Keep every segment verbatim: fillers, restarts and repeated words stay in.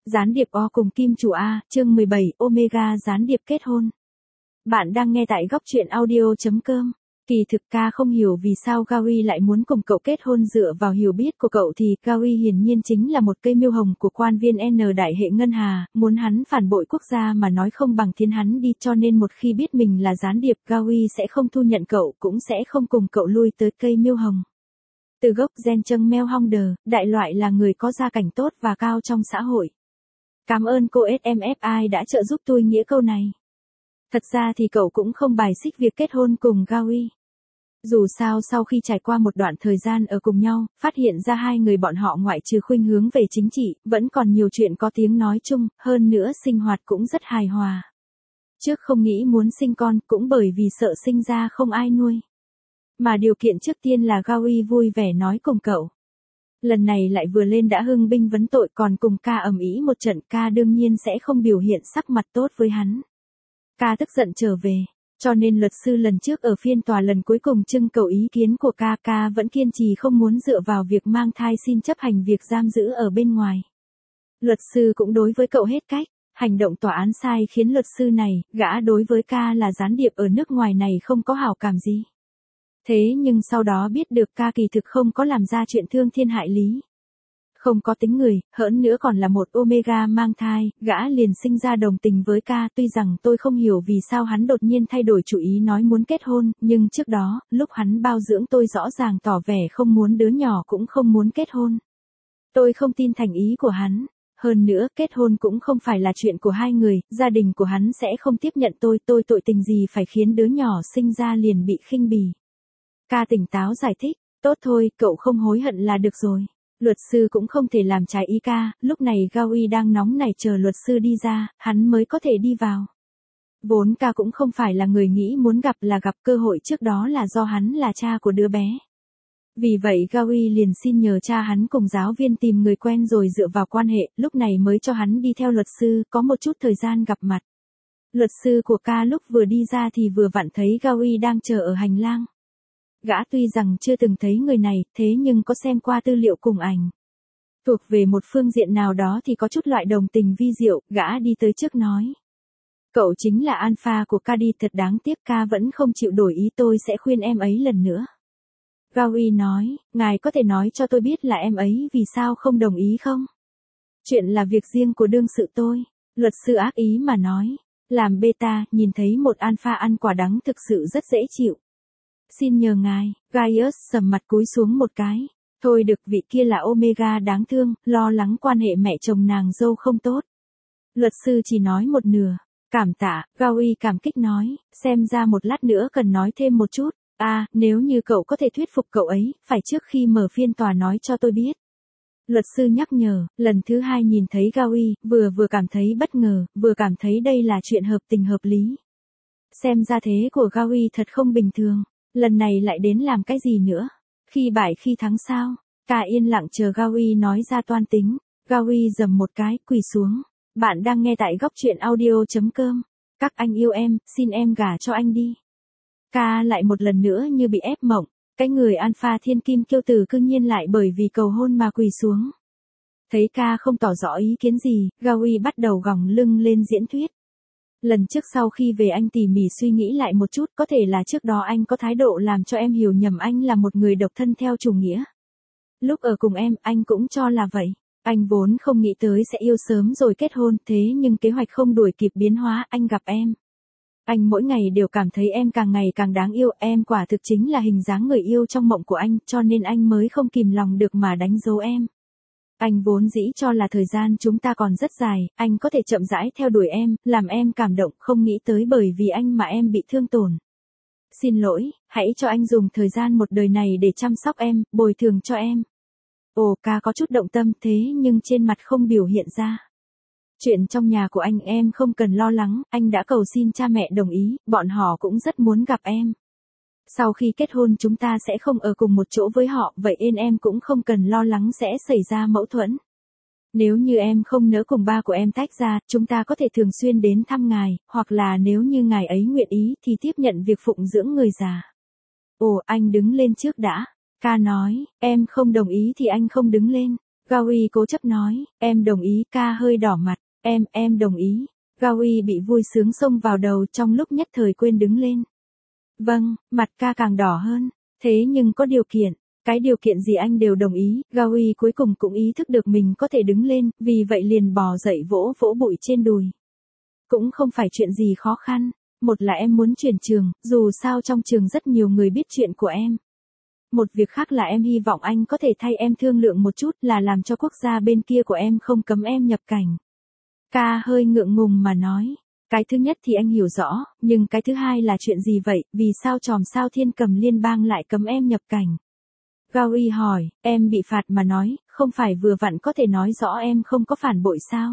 Gián điệp O cùng Kim Chủ A, chương mười bảy, Omega gián điệp kết hôn. Bạn đang nghe tại góc truyện audio chấm com. Kỳ thực ca không hiểu vì sao Gawi lại muốn cùng cậu kết hôn. Dựa vào hiểu biết của cậu thì Gawi hiển nhiên chính là một cây miêu hồng của quan viên N đại hệ ngân hà, muốn hắn phản bội quốc gia mà nói không bằng thiến hắn đi, cho nên một khi biết mình là gián điệp, Gawi sẽ không thu nhận cậu, cũng sẽ không cùng cậu lui tới cây miêu hồng. Từ gốc gen Trâng Meo Hong Đờ, đại loại là người có gia cảnh tốt và cao trong xã hội. Cảm ơn cô ét em ép i đã trợ giúp tôi nghĩa câu này. Thật ra thì cậu cũng không bài xích việc kết hôn cùng Gawi. Dù sao sau khi trải qua một đoạn thời gian ở cùng nhau, phát hiện ra hai người bọn họ ngoại trừ khuynh hướng về chính trị, vẫn còn nhiều chuyện có tiếng nói chung, hơn nữa sinh hoạt cũng rất hài hòa. Trước không nghĩ muốn sinh con, cũng bởi vì sợ sinh ra không ai nuôi. Mà điều kiện trước tiên là Gawi vui vẻ nói cùng cậu. Lần này lại vừa lên đã hưng binh vấn tội, còn cùng ca ầm ĩ một trận, ca đương nhiên sẽ không biểu hiện sắc mặt tốt với hắn. Ca tức giận trở về, cho nên luật sư lần trước ở phiên tòa lần cuối cùng trưng cầu ý kiến của ca, ca vẫn kiên trì không muốn dựa vào việc mang thai xin chấp hành việc giam giữ ở bên ngoài. Luật sư cũng đối với cậu hết cách, hành động tòa án sai khiến luật sư này, gã đối với ca là gián điệp ở nước ngoài này không có hảo cảm gì. Thế nhưng sau đó biết được ca kỳ thực không có làm ra chuyện thương thiên hại lý. Không có tính người, hỡn nữa còn là một Omega mang thai, gã liền sinh ra đồng tình với ca. Tuy rằng tôi không hiểu vì sao hắn đột nhiên thay đổi chủ ý nói muốn kết hôn, nhưng trước đó, lúc hắn bao dưỡng tôi rõ ràng tỏ vẻ không muốn đứa nhỏ cũng không muốn kết hôn. Tôi không tin thành ý của hắn. Hơn nữa, kết hôn cũng không phải là chuyện của hai người, gia đình của hắn sẽ không tiếp nhận tôi, tôi tội tình gì phải khiến đứa nhỏ sinh ra liền bị khinh bỉ. Ca tỉnh táo giải thích, tốt thôi, cậu không hối hận là được rồi. Luật sư cũng không thể làm trái ý ca, lúc này Gawi đang nóng nảy chờ luật sư đi ra, hắn mới có thể đi vào. Vốn ca cũng không phải là người nghĩ muốn gặp là gặp, cơ hội trước đó là do hắn là cha của đứa bé. Vì vậy Gawi liền xin nhờ cha hắn cùng giáo viên tìm người quen rồi dựa vào quan hệ, lúc này mới cho hắn đi theo luật sư, có một chút thời gian gặp mặt. Luật sư của ca lúc vừa đi ra thì vừa vặn thấy Gawi đang chờ ở hành lang. Gã tuy rằng chưa từng thấy người này, thế nhưng có xem qua tư liệu cùng ảnh. Thuộc về một phương diện nào đó thì có chút loại đồng tình vi diệu, gã đi tới trước nói. Cậu chính là alpha của ca đi, thật đáng tiếc ca vẫn không chịu đổi ý, tôi sẽ khuyên em ấy lần nữa. Gawi nói, ngài có thể nói cho tôi biết là em ấy vì sao không đồng ý không? Chuyện là việc riêng của đương sự tôi. Luật sư ác ý mà nói, làm beta, nhìn thấy một alpha ăn quả đắng thực sự rất dễ chịu. Xin nhờ ngài, Gaius sầm mặt cúi xuống một cái. Thôi được, vị kia là Omega đáng thương, lo lắng quan hệ mẹ chồng nàng dâu không tốt. Luật sư chỉ nói một nửa. Cảm tạ, Gawi cảm kích nói, xem ra một lát nữa cần nói thêm một chút. À, nếu như cậu có thể thuyết phục cậu ấy, phải trước khi mở phiên tòa nói cho tôi biết. Luật sư nhắc nhở, lần thứ hai nhìn thấy Gawi, vừa vừa cảm thấy bất ngờ, vừa cảm thấy đây là chuyện hợp tình hợp lý. Xem ra thế của Gawi thật không bình thường. Lần này lại đến làm cái gì nữa? Khi bại khi thắng sao? Ca yên lặng chờ Gawi nói ra toan tính. Gawi dầm một cái, quỳ xuống. Bạn đang nghe tại góc truyện audio chấm com. Các anh yêu em, xin em gả cho anh đi. Ca lại một lần nữa như bị ép mộng. Cái người alpha thiên kim kiêu tử cư nhiên lại bởi vì cầu hôn mà quỳ xuống. Thấy ca không tỏ rõ ý kiến gì, Gawi bắt đầu gòng lưng lên diễn thuyết. Lần trước sau khi về anh tỉ mỉ suy nghĩ lại một chút, có thể là trước đó anh có thái độ làm cho em hiểu nhầm anh là một người độc thân theo chủ nghĩa. Lúc ở cùng em, anh cũng cho là vậy. Anh vốn không nghĩ tới sẽ yêu sớm rồi kết hôn, thế nhưng kế hoạch không đuổi kịp biến hóa, anh gặp em. Anh mỗi ngày đều cảm thấy em càng ngày càng đáng yêu, em quả thực chính là hình dáng người yêu trong mộng của anh, cho nên anh mới không kìm lòng được mà đánh dấu em. Anh vốn dĩ cho là thời gian chúng ta còn rất dài, anh có thể chậm rãi theo đuổi em, làm em cảm động, không nghĩ tới bởi vì anh mà em bị thương tổn. Xin lỗi, hãy cho anh dùng thời gian một đời này để chăm sóc em, bồi thường cho em. Ồ, ca có chút động tâm thế nhưng trên mặt không biểu hiện ra. Chuyện trong nhà của anh em không cần lo lắng, anh đã cầu xin cha mẹ đồng ý, bọn họ cũng rất muốn gặp em. Sau khi kết hôn chúng ta sẽ không ở cùng một chỗ với họ, vậy nên em cũng không cần lo lắng sẽ xảy ra mâu thuẫn. Nếu như em không nỡ cùng ba của em tách ra, chúng ta có thể thường xuyên đến thăm ngài, hoặc là nếu như ngài ấy nguyện ý thì tiếp nhận việc phụng dưỡng người già. Ồ, anh đứng lên trước đã. Ca nói, em không đồng ý thì anh không đứng lên. Gawi cố chấp nói, em đồng ý. Ca hơi đỏ mặt, em, em đồng ý. Gawi bị vui sướng xông vào đầu trong lúc nhất thời quên đứng lên. Vâng, mặt ca càng đỏ hơn. Thế nhưng có điều kiện. Cái điều kiện gì anh đều đồng ý. Gawi cuối cùng cũng ý thức được mình có thể đứng lên, vì vậy liền bò dậy vỗ vỗ bụi trên đùi. Cũng không phải chuyện gì khó khăn. Một là em muốn chuyển trường, dù sao trong trường rất nhiều người biết chuyện của em. Một việc khác là em hy vọng anh có thể thay em thương lượng một chút, là làm cho quốc gia bên kia của em không cấm em nhập cảnh. Ca hơi ngượng ngùng mà nói. Cái thứ nhất thì anh hiểu rõ, nhưng cái thứ hai là chuyện gì vậy, vì sao chòm sao Thiên Cầm Liên bang lại cấm em nhập cảnh? Gawi hỏi, em bị phạt mà nói, không phải vừa vặn có thể nói rõ em không có phản bội sao?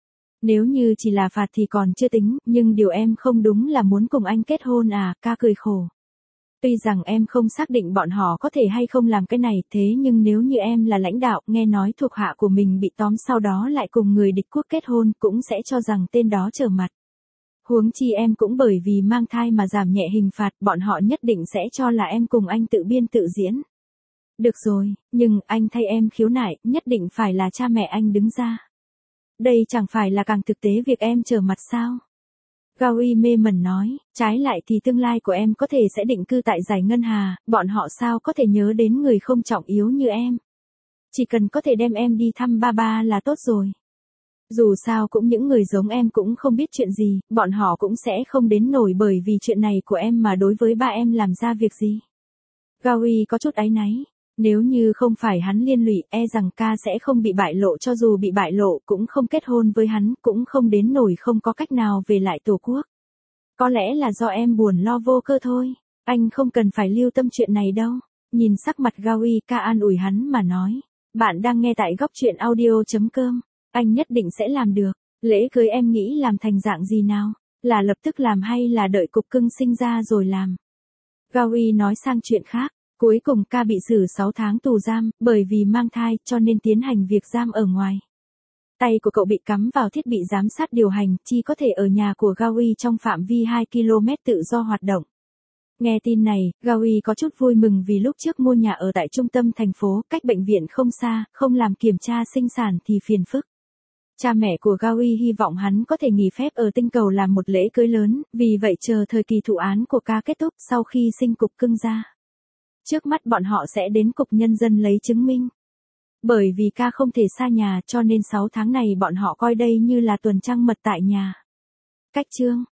Nếu như chỉ là phạt thì còn chưa tính, nhưng điều em không đúng là muốn cùng anh kết hôn à? Ca cười khổ. Tuy rằng em không xác định bọn họ có thể hay không làm cái này, thế nhưng nếu như em là lãnh đạo, nghe nói thuộc hạ của mình bị tóm sau đó lại cùng người địch quốc kết hôn, cũng sẽ cho rằng tên đó trở mặt. Huống chi em cũng bởi vì mang thai mà giảm nhẹ hình phạt, bọn họ nhất định sẽ cho là em cùng anh tự biên tự diễn. Được rồi, nhưng anh thay em khiếu nại, nhất định phải là cha mẹ anh đứng ra. Đây chẳng phải là càng thực tế việc em trở mặt sao? Gawi mê mẩn nói, trái lại thì tương lai của em có thể sẽ định cư tại Giải Ngân Hà, bọn họ sao có thể nhớ đến người không trọng yếu như em. Chỉ cần có thể đem em đi thăm ba ba là tốt rồi. Dù sao cũng những người giống em cũng không biết chuyện gì, bọn họ cũng sẽ không đến nổi bởi vì chuyện này của em mà đối với ba em làm ra việc gì. Gawi có chút áy náy. Nếu như không phải hắn liên lụy, e rằng ca sẽ không bị bại lộ, cho dù bị bại lộ cũng không kết hôn với hắn, cũng không đến nổi không có cách nào về lại tổ quốc. Có lẽ là do em buồn lo vô cơ thôi, anh không cần phải lưu tâm chuyện này đâu. Nhìn sắc mặt Gawi, ca an ủi hắn mà nói, bạn đang nghe tại góc truyện audio chấm com, anh nhất định sẽ làm được. Lễ cưới em nghĩ làm thành dạng gì nào? Là lập tức làm hay là đợi cục cưng sinh ra rồi làm? Gawi nói sang chuyện khác. Cuối cùng ca bị xử sáu tháng tù giam, bởi vì mang thai, cho nên tiến hành việc giam ở ngoài. Tay của cậu bị cắm vào thiết bị giám sát điều hành, chỉ có thể ở nhà của Gawi trong phạm vi hai ki lô mét tự do hoạt động. Nghe tin này, Gawi có chút vui mừng vì lúc trước mua nhà ở tại trung tâm thành phố, cách bệnh viện không xa, không làm kiểm tra sinh sản thì phiền phức. Cha mẹ của Gawi hy vọng hắn có thể nghỉ phép ở tinh cầu làm một lễ cưới lớn, vì vậy chờ thời kỳ thụ án của ca kết thúc sau khi sinh cục cưng ra. Trước mắt bọn họ sẽ đến cục nhân dân lấy chứng minh. Bởi vì ca không thể xa nhà cho nên sáu tháng này bọn họ coi đây như là tuần trăng mật tại nhà. Cách chương